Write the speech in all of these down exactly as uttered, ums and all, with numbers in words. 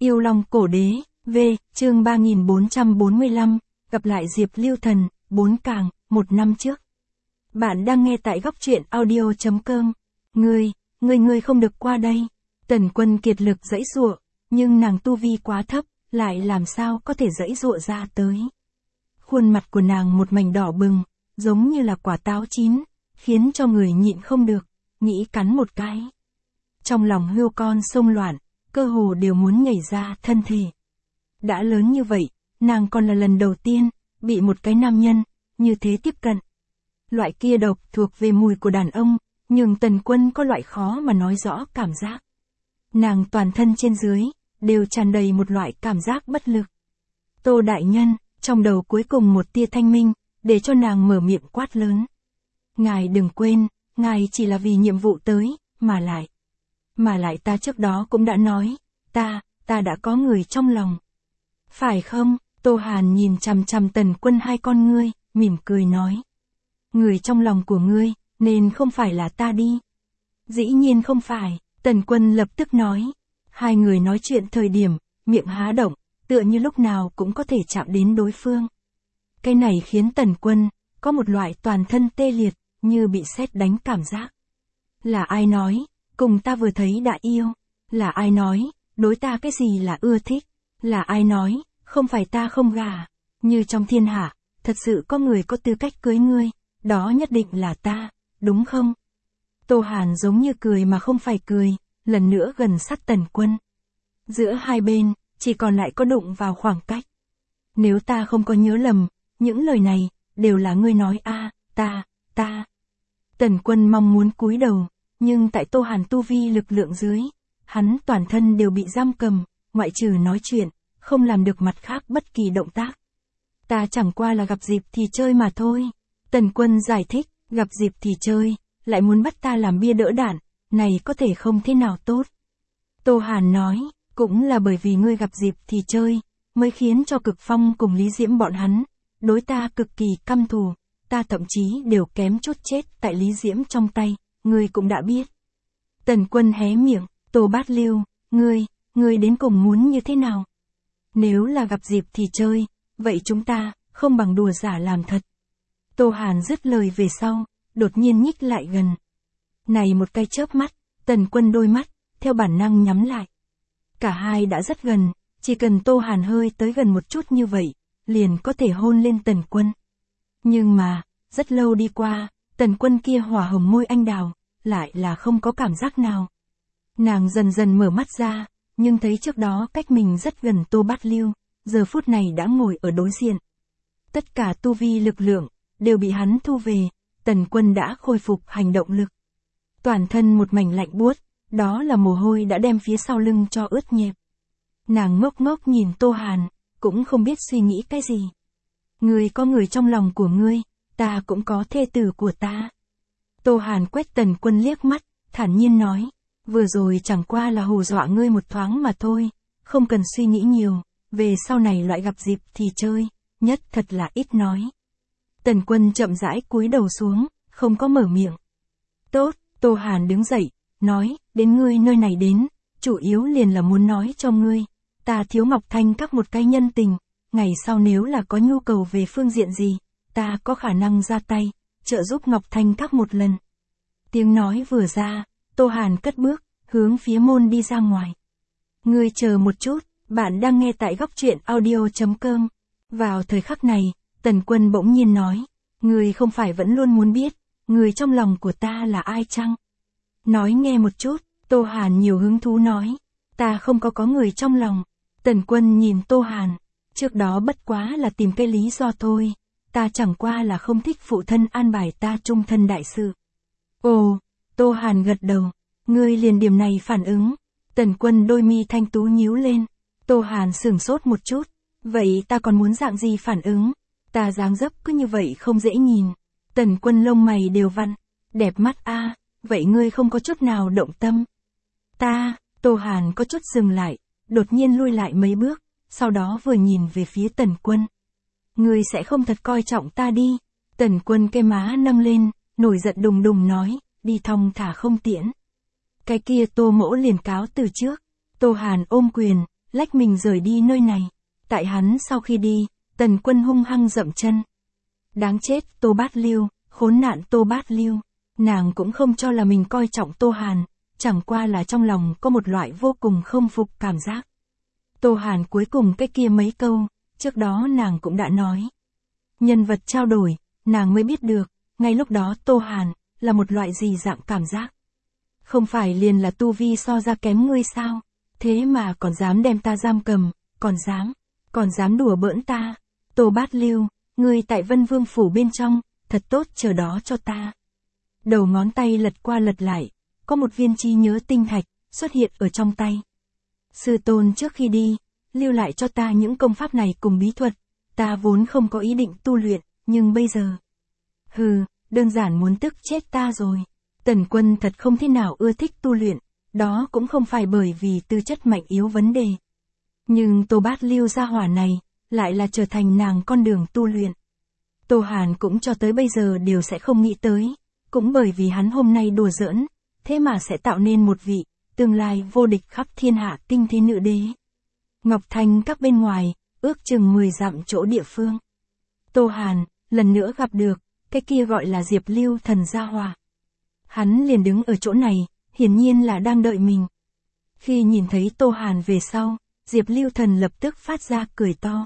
Yêu Long Cổ Đế, V, chương ba nghìn bốn trăm bốn mươi lăm, gặp lại Diệp Lưu Thần, bốn càng, một năm trước. Bạn đang nghe tại góc truyện audio chấm com. Ngươi, ngươi ngươi không được qua đây. Tần Quân kiệt lực giãy giụa, nhưng nàng tu vi quá thấp, lại làm sao có thể giãy giụa ra tới. Khuôn mặt của nàng một mảnh đỏ bừng, giống như là quả táo chín, khiến cho người nhịn không được, nghĩ cắn một cái. Trong lòng hươu con sông loạn, cơ hồ đều muốn nhảy ra thân thể. Đã lớn như vậy, nàng còn là lần đầu tiên, bị một cái nam nhân, như thế tiếp cận. Loại kia độc thuộc về mùi của đàn ông, nhưng Tần Quân có loại khó mà nói rõ cảm giác. Nàng toàn thân trên dưới, đều tràn đầy một loại cảm giác bất lực. Tô đại nhân, trong đầu cuối cùng một tia thanh minh, để cho nàng mở miệng quát lớn. Ngài đừng quên, ngài chỉ là vì nhiệm vụ tới, mà lại. Mà lại ta trước đó cũng đã nói, ta, ta đã có người trong lòng. Phải không? Tô Hàn nhìn chằm chằm Tần Quân hai con ngươi, mỉm cười nói. Người trong lòng của ngươi, nên không phải là ta đi. Dĩ nhiên không phải, Tần Quân lập tức nói. Hai người nói chuyện thời điểm, miệng há động, tựa như lúc nào cũng có thể chạm đến đối phương. Cái này khiến Tần Quân, có một loại toàn thân tê liệt, như bị sét đánh cảm giác. Là ai nói, cùng ta vừa thấy đã yêu? Là ai nói, đối ta cái gì là ưa thích? Là ai nói, không phải ta không gả? Như trong thiên hạ, thật sự có người có tư cách cưới ngươi, đó nhất định là ta, đúng không? Tô Hàn giống như cười mà không phải cười, lần nữa gần sát Tần Quân. Giữa hai bên, chỉ còn lại có đụng vào khoảng cách. Nếu ta không có nhớ lầm, những lời này, đều là ngươi nói a, ta, ta. Tần Quân mong muốn cúi đầu, nhưng tại Tô Hàn tu vi lực lượng dưới, hắn toàn thân đều bị giam cầm, ngoại trừ nói chuyện, không làm được mặt khác bất kỳ động tác. Ta chẳng qua là gặp dịp thì chơi mà thôi. Tần Quân giải thích, gặp dịp thì chơi, lại muốn bắt ta làm bia đỡ đạn, này có thể không thế nào tốt. Tô Hàn nói, cũng là bởi vì ngươi gặp dịp thì chơi, mới khiến cho Cực Phong cùng Lý Diễm bọn hắn, đối ta cực kỳ căm thù, ta thậm chí đều kém chút chết tại Lý Diễm trong tay, ngươi cũng đã biết. Tần Quân hé miệng, Tô Bát Lưu, ngươi, ngươi đến cùng muốn như thế nào? Nếu là gặp dịp thì chơi, vậy chúng ta, không bằng đùa giả làm thật. Tô Hàn dứt lời về sau, đột nhiên nhích lại gần. Này một cái chớp mắt, Tần Quân đôi mắt, theo bản năng nhắm lại. Cả hai đã rất gần, chỉ cần Tô Hàn hơi tới gần một chút như vậy, liền có thể hôn lên Tần Quân. Nhưng mà, rất lâu đi qua, Tần Quân kia hỏa hồng môi anh đào, lại là không có cảm giác nào. Nàng dần dần mở mắt ra, nhưng thấy trước đó cách mình rất gần Tô Bát Lưu, giờ phút này đã ngồi ở đối diện. Tất cả tu vi lực lượng, đều bị hắn thu về, Tần Quân đã khôi phục hành động lực. Toàn thân một mảnh lạnh buốt, đó là mồ hôi đã đem phía sau lưng cho ướt nhẹp. Nàng ngốc ngốc nhìn Tô Hàn, cũng không biết suy nghĩ cái gì. Ngươi có người trong lòng của ngươi, ta cũng có thê tử của ta. Tô Hàn quét Tần Quân liếc mắt, thản nhiên nói, vừa rồi chẳng qua là hù dọa ngươi một thoáng mà thôi, không cần suy nghĩ nhiều, về sau này loại gặp dịp thì chơi, nhất thật là ít nói. Tần Quân chậm rãi cúi đầu xuống, không có mở miệng. Tốt, Tô Hàn đứng dậy, nói, đến ngươi nơi này đến, chủ yếu liền là muốn nói cho ngươi, ta thiếu Ngọc Thanh các một cái nhân tình, ngày sau nếu là có nhu cầu về phương diện gì, ta có khả năng ra tay, trợ giúp Ngọc Thanh các một lần. Tiếng nói vừa ra, Tô Hàn cất bước, hướng phía môn đi ra ngoài. Ngươi chờ một chút, bạn đang nghe tại góc truyện audio chấm com. Vào thời khắc này, Tần Quân bỗng nhiên nói, ngươi không phải vẫn luôn muốn biết, người trong lòng của ta là ai chăng? Nói nghe một chút, Tô Hàn nhiều hứng thú nói, ta không có có người trong lòng. Tần Quân nhìn Tô Hàn, trước đó bất quá là tìm cái lý do thôi, ta chẳng qua là không thích phụ thân an bài ta trung thân đại sự. Ồ, Tô Hàn gật đầu, ngươi liền điểm này phản ứng. Tần Quân đôi mi thanh tú nhíu lên, Tô Hàn sửng sốt một chút, vậy ta còn muốn dạng gì phản ứng? Ta dáng dấp cứ như vậy không dễ nhìn. Tần Quân lông mày đều vặn, đẹp mắt a, à, vậy ngươi không có chút nào động tâm. Ta, Tô Hàn có chút dừng lại, đột nhiên lui lại mấy bước, sau đó vừa nhìn về phía Tần Quân. Ngươi sẽ không thật coi trọng ta đi. Tần Quân cái má nâng lên, nổi giận đùng đùng nói, đi thong thả không tiễn. Cái kia Tô mỗ liền cáo từ trước. Tô Hàn ôm quyền, lách mình rời đi nơi này. Tại hắn sau khi đi, Tần Quân hung hăng dậm chân. Đáng chết, Tô Bát Lưu, khốn nạn Tô Bát Lưu. Nàng cũng không cho là mình coi trọng Tô Hàn, chẳng qua là trong lòng có một loại vô cùng không phục cảm giác. Tô Hàn cuối cùng cái kia mấy câu, trước đó nàng cũng đã nói. Nhân vật trao đổi, nàng mới biết được, ngay lúc đó Tô Hàn, là một loại gì dạng cảm giác. Không phải liền là tu vi so ra kém ngươi sao, thế mà còn dám đem ta giam cầm, còn dám, còn dám đùa bỡn ta. Tô Bát Lưu, ngươi tại Vân Vương phủ bên trong, thật tốt chờ đó cho ta. Đầu ngón tay lật qua lật lại, có một viên trí nhớ tinh thạch, xuất hiện ở trong tay. Sư tôn trước khi đi, lưu lại cho ta những công pháp này cùng bí thuật, ta vốn không có ý định tu luyện, nhưng bây giờ... Hừ, đơn giản muốn tức chết ta rồi. Tần Quân thật không thế nào ưa thích tu luyện, đó cũng không phải bởi vì tư chất mạnh yếu vấn đề. Nhưng Tô Bát Lưu gia hỏa này, lại là trở thành nàng con đường tu luyện. Tô Hàn cũng cho tới bây giờ đều sẽ không nghĩ tới, cũng bởi vì hắn hôm nay đùa giỡn, thế mà sẽ tạo nên một vị, tương lai vô địch khắp thiên hạ kinh thế nữ đế. Ngọc Thành các bên ngoài, ước chừng mười dặm chỗ địa phương. Tô Hàn, lần nữa gặp được, cái kia gọi là Diệp Lưu Thần gia hỏa. Hắn liền đứng ở chỗ này, hiển nhiên là đang đợi mình. Khi nhìn thấy Tô Hàn về sau, Diệp Lưu Thần lập tức phát ra cười to.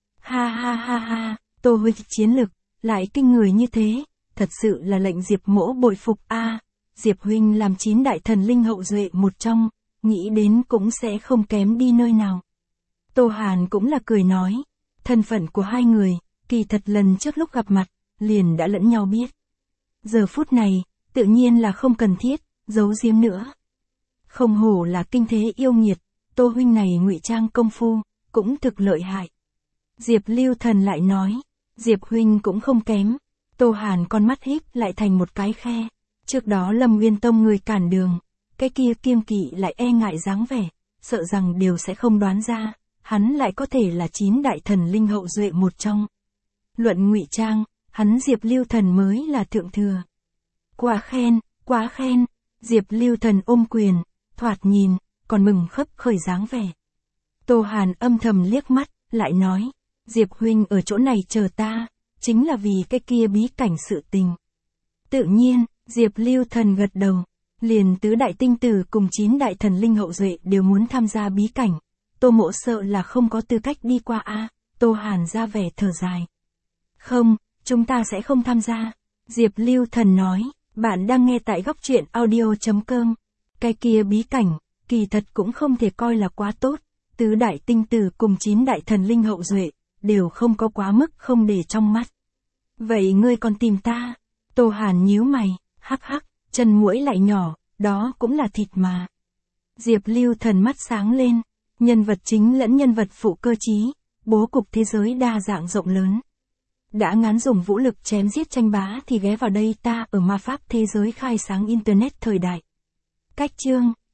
Ha ha ha ha, Tô huynh chiến lực, lại kinh người như thế, thật sự là lệnh Diệp mỗ bội phục a. À, Diệp huynh làm chín đại thần linh hậu duệ một trong, nghĩ đến cũng sẽ không kém đi nơi nào. Tô Hàn cũng là cười nói, thân phận của hai người, kỳ thật lần trước lúc gặp mặt, liền đã lẫn nhau biết. Giờ phút này, tự nhiên là không cần thiết, giấu giếm nữa. Không hổ là kinh thế yêu nghiệt, Tô huynh này ngụy trang công phu, cũng thực lợi hại. Diệp Lưu Thần lại nói, Diệp huynh cũng không kém. Tô Hàn con mắt híp lại thành một cái khe. Trước đó Lâm Nguyên Tông người cản đường, cái kia kiêng kỵ lại e ngại dáng vẻ, sợ rằng đều sẽ không đoán ra, hắn lại có thể là chín đại thần linh hậu duệ một trong. Luận ngụy trang, hắn Diệp Lưu Thần mới là thượng thừa. Quá khen, quá khen, Diệp Lưu Thần ôm quyền, thoạt nhìn, còn mừng khấp khởi dáng vẻ. Tô Hàn âm thầm liếc mắt, lại nói, Diệp huynh ở chỗ này chờ ta, chính là vì cái kia bí cảnh sự tình. Tự nhiên, Diệp Lưu Thần gật đầu, liền tứ đại tinh tử cùng chín đại thần linh hậu duệ đều muốn tham gia bí cảnh. Tô mỗ sợ là không có tư cách đi qua a. À, Tô Hàn ra vẻ thở dài. Không, chúng ta sẽ không tham gia. Diệp Lưu Thần nói, bạn đang nghe tại góc truyện audio chấm com. Cái kia bí cảnh, kỳ thật cũng không thể coi là quá tốt. Tứ đại tinh tử cùng chín đại thần linh hậu duệ, đều không có quá mức không để trong mắt. Vậy ngươi còn tìm ta? Tô Hàn nhíu mày, hắc hắc, chân muỗi lại nhỏ, đó cũng là thịt mà. Diệp Lưu Thần mắt sáng lên, nhân vật chính lẫn nhân vật phụ cơ trí, bố cục thế giới đa dạng rộng lớn. Đã ngán dùng vũ lực chém giết tranh bá thì ghé vào đây ta ở ma pháp thế giới khai sáng internet thời đại. Cách chương